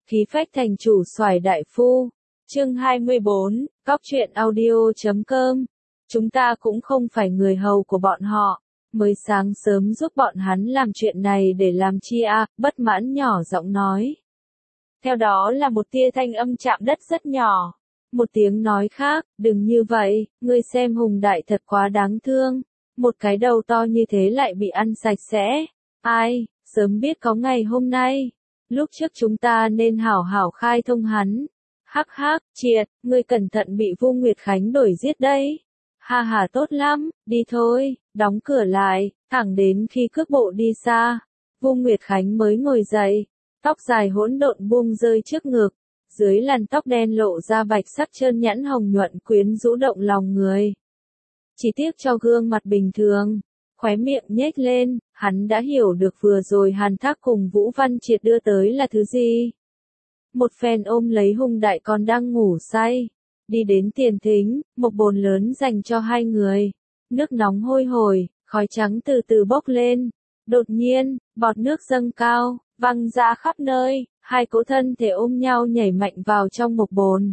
Khí phách thành chủ xoài đại phu. Chương 24, Góc truyện audio.com. Chúng ta cũng không phải người hầu của bọn họ. Mới sáng sớm giúp bọn hắn làm chuyện này để làm chi à, bất mãn nhỏ giọng nói. Theo đó là một tia thanh âm chạm đất rất nhỏ. Một tiếng nói khác, đừng như vậy, ngươi xem Hùng Đại thật quá đáng thương. Một cái đầu to như thế lại bị ăn sạch sẽ. Ai, sớm biết có ngày hôm nay. Lúc trước chúng ta nên hảo hảo khai thông hắn. Hắc hắc, triệt, ngươi cẩn thận bị Vu Nguyệt Khánh đuổi giết đấy. Ha ha tốt lắm, đi thôi, đóng cửa lại, thẳng đến khi cước bộ đi xa. Vu Nguyệt Khánh mới ngồi dậy, tóc dài hỗn độn buông rơi trước ngực. Dưới làn tóc đen lộ ra bạch sắc trơn nhẵn hồng nhuận quyến rũ động lòng người. Chỉ tiếc cho gương mặt bình thường, khóe miệng nhếch lên, hắn đã hiểu được vừa rồi Hàn Thác cùng Vũ Văn Triệt đưa tới là thứ gì. Một phen ôm lấy Hùng Đại còn đang ngủ say, đi đến tiền thính, một bồn lớn dành cho hai người. Nước nóng hôi hổi, khói trắng từ từ bốc lên. Đột nhiên, bọt nước dâng cao, văng ra khắp nơi, hai cỗ thân thể ôm nhau nhảy mạnh vào trong một bồn.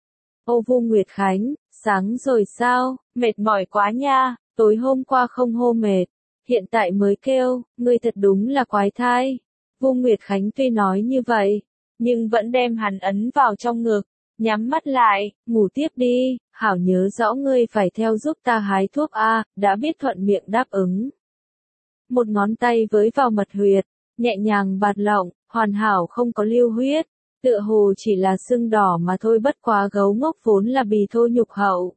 Ô Vu Nguyệt Khánh, sáng rồi sao, mệt mỏi quá nha, tối hôm qua không hô mệt, hiện tại mới kêu, ngươi thật đúng là quái thai. Vu Nguyệt Khánh tuy nói như vậy, nhưng vẫn đem hắn ấn vào trong ngực, nhắm mắt lại, ngủ tiếp đi, hảo nhớ rõ ngươi phải theo giúp ta hái thuốc a, đã biết thuận miệng đáp ứng. Một ngón tay với vào mật huyệt, nhẹ nhàng bạt lộng, hoàn hảo không có lưu huyết, tựa hồ chỉ là sưng đỏ mà thôi, bất quá gấu ngốc vốn là bì thô nhục hậu.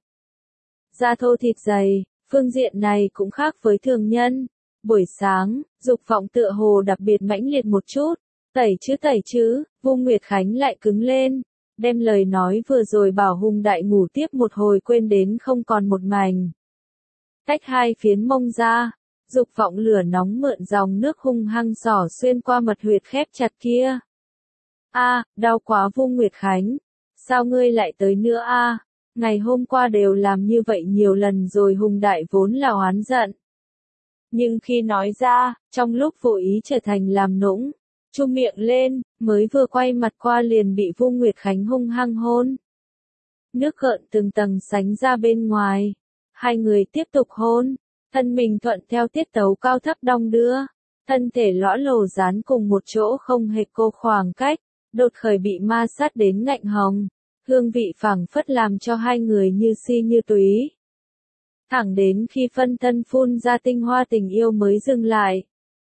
Da thô thịt dày, phương diện này cũng khác với thường nhân. Buổi sáng, dục vọng tựa hồ đặc biệt mãnh liệt một chút, tẩy chứ, Vu Nguyệt Khánh lại cứng lên, đem lời nói vừa rồi bảo Hùng Đại ngủ tiếp một hồi quên đến không còn một mảnh. Tách hai phiến mông ra, dục vọng lửa nóng mượn dòng nước hung hăng xỏ xuyên qua mật huyệt khép chặt kia. A, đau quá Vu Nguyệt Khánh, sao ngươi lại tới nữa a? Ngày hôm qua đều làm như vậy nhiều lần rồi. Hùng Đại vốn là oán giận. Nhưng khi nói ra, trong lúc vô ý trở thành làm nũng, chu miệng lên, mới vừa quay mặt qua liền bị Vu Nguyệt Khánh hung hăng hôn. Nước gợn từng tầng sánh ra bên ngoài, hai người tiếp tục hôn, thân mình thuận theo tiết tấu cao thấp đong đưa, thân thể lõa lồ dán cùng một chỗ không hề cô khoảng cách, đột khởi bị ma sát đến ngạnh hồng, hương vị phảng phất làm cho hai người như si như túy. Thẳng đến khi phân thân phun ra tinh hoa tình yêu mới dừng lại.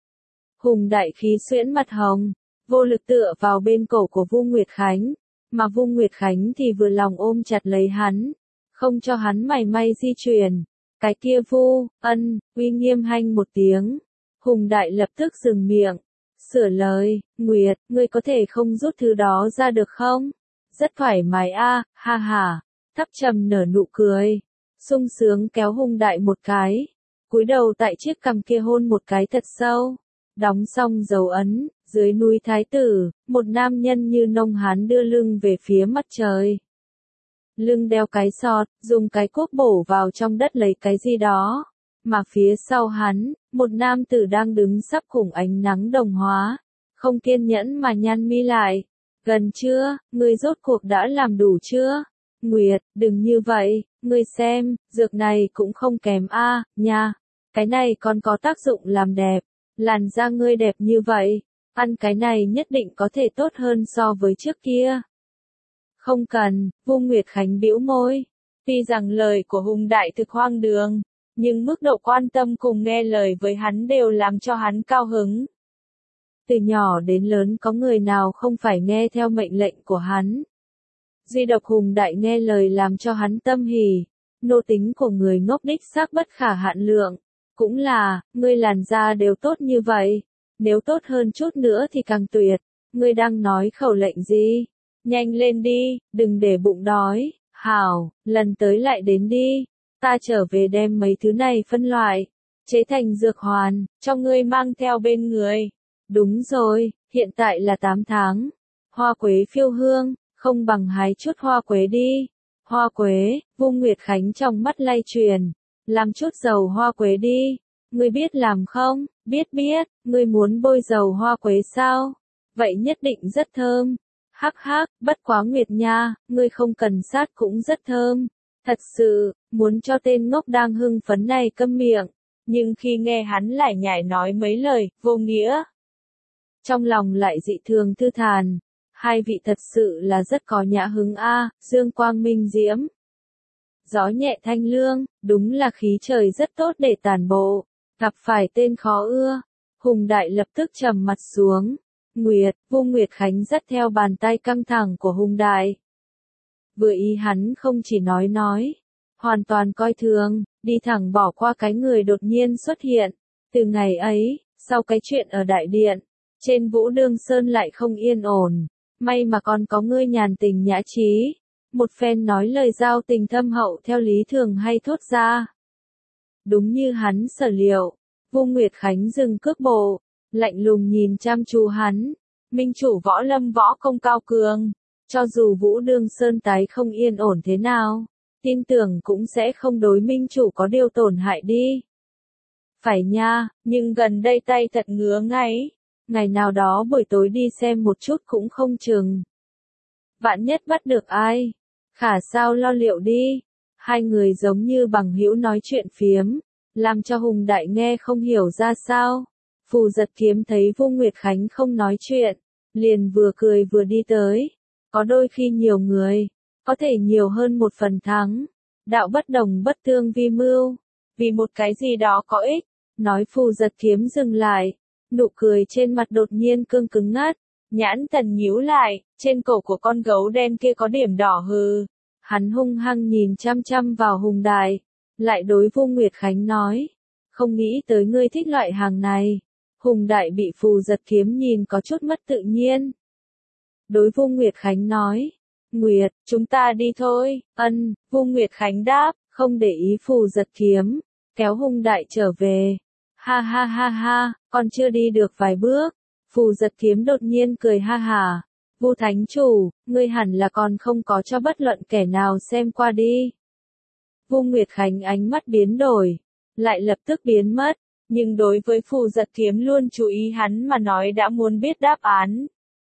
Hùng Đại khí xuyễn mặt hồng, vô lực tựa vào bên cổ của Vu Nguyệt Khánh, mà Vu Nguyệt Khánh thì vừa lòng ôm chặt lấy hắn, không cho hắn mảy may di chuyển. Cái kia Vu, uy nghiêm hanh một tiếng. Hùng Đại lập tức dừng miệng, sửa lời, Nguyệt, ngươi có thể không rút thứ đó ra được không? Rất thoải mái a, ha ha, thấp trầm nở nụ cười, sung sướng kéo Hùng Đại một cái, cúi đầu tại chiếc cằm kia hôn một cái thật sâu. Đóng xong dấu ấn, dưới núi Thái Tử, một nam nhân như nông hán đưa lưng về phía mặt trời. Lưng đeo cái sọt, dùng cái cuốc bổ vào trong đất lấy cái gì đó. Mà phía sau hắn, một nam tử đang đứng sắp cùng ánh nắng đồng hóa. Không kiên nhẫn mà nhăn mi lại. Gần chưa, ngươi rốt cuộc đã làm đủ chưa? Nguyệt, đừng như vậy, ngươi xem, dược này cũng không kém a, nha. Cái này còn có tác dụng làm đẹp. Làn da ngươi đẹp như vậy, ăn cái này nhất định có thể tốt hơn so với trước kia. Không cần, Vu Nguyệt Khánh bĩu môi. Tuy rằng lời của Hùng Đại thực hoang đường, nhưng mức độ quan tâm cùng nghe lời với hắn đều làm cho hắn cao hứng. Từ nhỏ đến lớn có người nào không phải nghe theo mệnh lệnh của hắn. Duy độc Hùng Đại nghe lời làm cho hắn tâm hỉ. Nô tính của người ngốc đích xác bất khả hạn lượng. Cũng là, ngươi làn da đều tốt như vậy. Nếu tốt hơn chút nữa thì càng tuyệt. Ngươi đang nói khẩu lệnh gì? Nhanh lên đi, đừng để bụng đói. Hảo, lần tới lại đến đi. Ta trở về đem mấy thứ này phân loại, chế thành dược hoàn, cho ngươi mang theo bên người. Đúng rồi, hiện tại là 8 tháng. Hoa quế phiêu hương, không bằng hái chút hoa quế đi. Hoa quế, Vu Nguyệt Khánh trong mắt lay truyền. Làm chút dầu hoa quế đi. Ngươi biết làm không? Biết, ngươi muốn bôi dầu hoa quế sao? Vậy nhất định rất thơm. Hắc hắc, bất quá Nguyệt nha, ngươi không cần sát cũng rất thơm. Thật sự, muốn cho tên ngốc đang hưng phấn này câm miệng. Nhưng khi nghe hắn lải nhải nói mấy lời, vô nghĩa. Trong lòng lại dị thường thư thàn. Hai vị thật sự là rất có nhã hứng a, dương quang minh diễm. Gió nhẹ thanh lương, đúng là khí trời rất tốt để tản bộ. Gặp phải tên khó ưa. Hùng Đại lập tức trầm mặt xuống. Nguyệt, Vu Nguyệt Khánh dắt theo bàn tay căng thẳng của Hùng Đại. Vừa ý hắn không chỉ nói, hoàn toàn coi thường, đi thẳng bỏ qua cái người đột nhiên xuất hiện. Từ ngày ấy, sau cái chuyện ở đại điện, trên Vũ Đương Sơn lại không yên ổn, may mà còn có ngươi nhàn tình nhã trí, một phen nói lời giao tình thâm hậu theo lý thường hay thốt ra. Đúng như hắn sở liệu, Vu Nguyệt Khánh dừng cước bộ, lạnh lùng nhìn chăm chú hắn, minh chủ võ lâm võ công cao cường, cho dù Vũ Đương Sơn tái không yên ổn thế nào, tin tưởng cũng sẽ không đối minh chủ có điều tổn hại đi. Phải nha, nhưng gần đây tay thật ngứa ngáy, ngày nào đó buổi tối đi xem một chút cũng không chừng. Vạn nhất bắt được ai, khả sao lo liệu đi. Hai người giống như bằng hữu nói chuyện phiếm, làm cho Hùng Đại nghe không hiểu ra sao. Phù Giật Kiếm thấy Vu Nguyệt Khánh không nói chuyện, liền vừa cười vừa đi tới. Có đôi khi nhiều người, có thể nhiều hơn một phần thắng. Đạo bất đồng bất tương vi mưu, vì một cái gì đó có ích. Nói Phù Giật Kiếm dừng lại, nụ cười trên mặt đột nhiên cương cứng ngắt, nhãn thần nhíu lại, trên cổ của con gấu đen kia có điểm đỏ hừ. Hắn hung hăng nhìn chăm chăm vào Hùng Đại, lại đối Vu Nguyệt Khánh nói, không nghĩ tới ngươi thích loại hàng này. Hùng Đại bị Phù Giật Kiếm nhìn có chút mất tự nhiên. Đối Vu Nguyệt Khánh nói, Nguyệt, chúng ta đi thôi. Ân, Vu Nguyệt Khánh đáp, không để ý Phù Giật Kiếm, kéo Hùng Đại trở về. Ha ha ha ha, còn chưa đi được vài bước, Phù Giật Kiếm đột nhiên cười ha hả. Vu Thánh Chủ, ngươi hẳn là còn không có cho bất luận kẻ nào xem qua đi. Vu Nguyệt Khánh ánh mắt biến đổi, lại lập tức biến mất, nhưng đối với Phù Giật Kiếm luôn chú ý hắn mà nói đã muốn biết đáp án.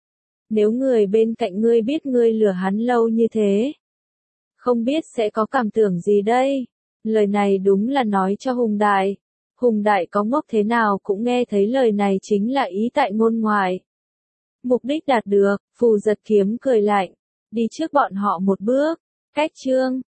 Nếu người bên cạnh ngươi biết ngươi lừa hắn lâu như thế, không biết sẽ có cảm tưởng gì đây? Lời này đúng là nói cho Hùng Đại. Hùng Đại có ngốc thế nào cũng nghe thấy lời này chính là ý tại ngôn ngoại. Mục đích đạt được, Phù Giật Kiếm cười lạnh, đi trước bọn họ một bước. Cách chương